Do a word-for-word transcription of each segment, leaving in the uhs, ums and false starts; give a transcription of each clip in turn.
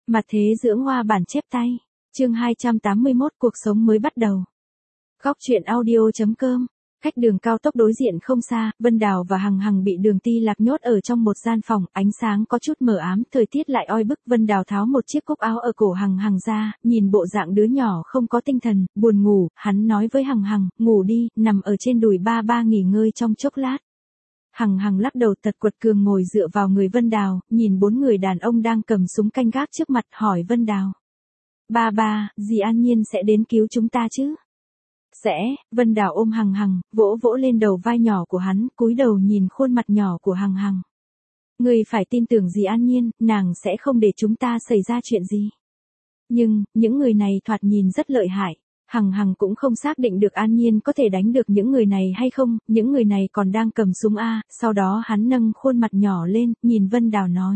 Mặt thế dưỡng hoa bản chép tay. Chương hai trăm tám mươi mốt cuộc sống mới bắt đầu. Góc truyện audio chấm com. Cách đường cao tốc đối diện không xa, Vân Đào và Hằng Hằng bị Đường Ti Lạc nhốt ở trong một gian phòng, ánh sáng có chút mờ ám, thời tiết lại oi bức. Vân Đào tháo một chiếc cúc áo ở cổ Hằng Hằng ra, nhìn bộ dạng đứa nhỏ không có tinh thần, buồn ngủ, hắn nói với Hằng Hằng, ngủ đi, nằm ở trên đùi ba ba nghỉ ngơi trong chốc lát. Hằng Hằng lắc đầu tật quật cường ngồi dựa vào người Vân Đào, nhìn bốn người đàn ông đang cầm súng canh gác trước mặt, hỏi Vân Đào. Ba ba, dì An Nhiên sẽ đến cứu chúng ta chứ? Sẽ. Vân Đào ôm Hằng Hằng, vỗ vỗ lên đầu vai nhỏ của hắn, cúi đầu nhìn khuôn mặt nhỏ của Hằng Hằng. Ngươi phải tin tưởng dì An Nhiên, nàng sẽ không để chúng ta xảy ra chuyện gì. Nhưng, những người này thoạt nhìn rất lợi hại. Hằng Hằng cũng không xác định được An Nhiên có thể đánh được những người này hay không, những người này còn đang cầm súng a. Sau đó hắn nâng khuôn mặt nhỏ lên, nhìn Vân Đào nói.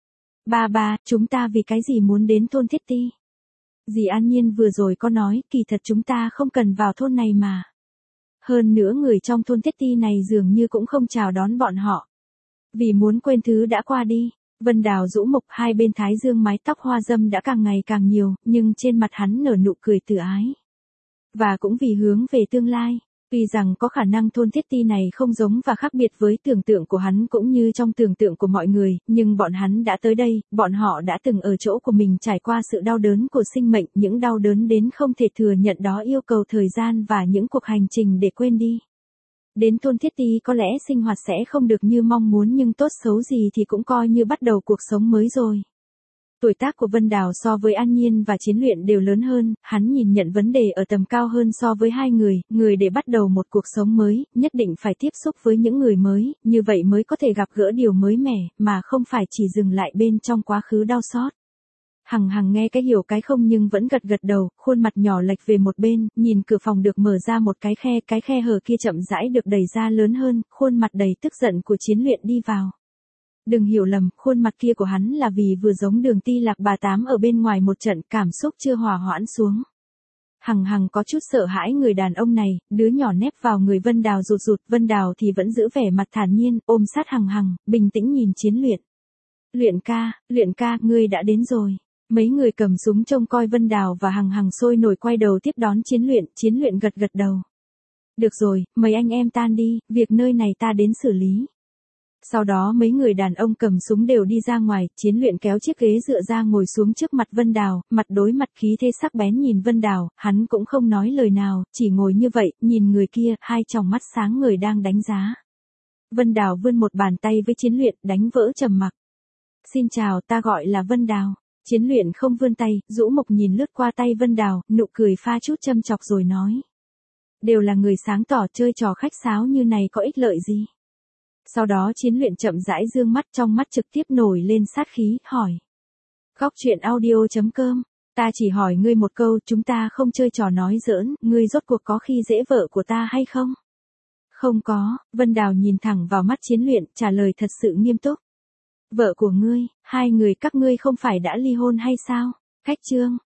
Ba ba, chúng ta vì cái gì muốn đến thôn Thiết Ti? Dì An Nhiên vừa rồi có nói, kỳ thật chúng ta không cần vào thôn này mà. Hơn nữa người trong thôn Thiết Ti này dường như cũng không chào đón bọn họ. Vì muốn quên thứ đã qua đi. Vân Đào rũ mộc, hai bên thái dương mái tóc hoa dâm đã càng ngày càng nhiều, nhưng trên mặt hắn nở nụ cười từ ái. Và cũng vì hướng về tương lai. Tuy rằng có khả năng thôn Thiết Ti này không giống và khác biệt với tưởng tượng của hắn cũng như trong tưởng tượng của mọi người, nhưng bọn hắn đã tới đây, bọn họ đã từng ở chỗ của mình trải qua sự đau đớn của sinh mệnh, những đau đớn đến không thể thừa nhận đó yêu cầu thời gian và những cuộc hành trình để quên đi. Đến thôn Thiết Ti có lẽ sinh hoạt sẽ không được như mong muốn nhưng tốt xấu gì thì cũng coi như bắt đầu cuộc sống mới rồi. Tuổi tác của Vân Đào so với An Nhiên và Chiến Luyện đều lớn hơn, hắn nhìn nhận vấn đề ở tầm cao hơn so với hai người, người để bắt đầu một cuộc sống mới, nhất định phải tiếp xúc với những người mới, như vậy mới có thể gặp gỡ điều mới mẻ, mà không phải chỉ dừng lại bên trong quá khứ đau xót. Hằng Hằng nghe cái hiểu cái không nhưng vẫn gật gật đầu, khuôn mặt nhỏ lệch về một bên, nhìn cửa phòng được mở ra một cái khe, cái khe hở kia chậm rãi được đẩy ra lớn hơn, khuôn mặt đầy tức giận của Chiến Luyện đi vào. Đừng hiểu lầm, khuôn mặt kia của hắn là vì vừa giống Đường Ti Lạc bà tám ở bên ngoài một trận, cảm xúc chưa hòa hoãn xuống. Hằng Hằng có chút sợ hãi người đàn ông này, đứa nhỏ nép vào người Vân Đào rụt rụt, Vân Đào thì vẫn giữ vẻ mặt thản nhiên, ôm sát Hằng Hằng, bình tĩnh nhìn Chiến Luyện. Luyện ca, Luyện ca, ngươi đã đến rồi. Mấy người cầm súng trông coi Vân Đào và Hằng Hằng sôi nổi quay đầu tiếp đón Chiến Luyện, Chiến Luyện gật gật đầu. Được rồi, mấy anh em tan đi, việc nơi này ta đến xử lý. Sau đó mấy người đàn ông cầm súng đều đi ra ngoài, Chiến Luyện kéo chiếc ghế dựa ra ngồi xuống trước mặt Vân Đào, mặt đối mặt khí thế sắc bén nhìn Vân Đào, hắn cũng không nói lời nào, chỉ ngồi như vậy, nhìn người kia, hai tròng mắt sáng người đang đánh giá. Vân Đào vươn một bàn tay với Chiến Luyện, đánh vỡ trầm mặc. Xin chào, ta gọi là Vân Đào. Chiến Luyện không vươn tay, rũ mộc nhìn lướt qua tay Vân Đào, nụ cười pha chút châm chọc rồi nói. Đều là người sáng tỏ, chơi trò khách sáo như này có ích lợi gì? Sau đó Chiến Luyện chậm rãi dương mắt, trong mắt trực tiếp nổi lên sát khí, hỏi. Góc truyện audio chấm com, ta chỉ hỏi ngươi một câu, chúng ta không chơi trò nói giỡn, ngươi rốt cuộc có khi dễ vợ của ta hay không? Không có. Vân Đào nhìn thẳng vào mắt Chiến Luyện, trả lời thật sự nghiêm túc. Vợ của ngươi, hai người các ngươi không phải đã ly hôn hay sao? Cách chương.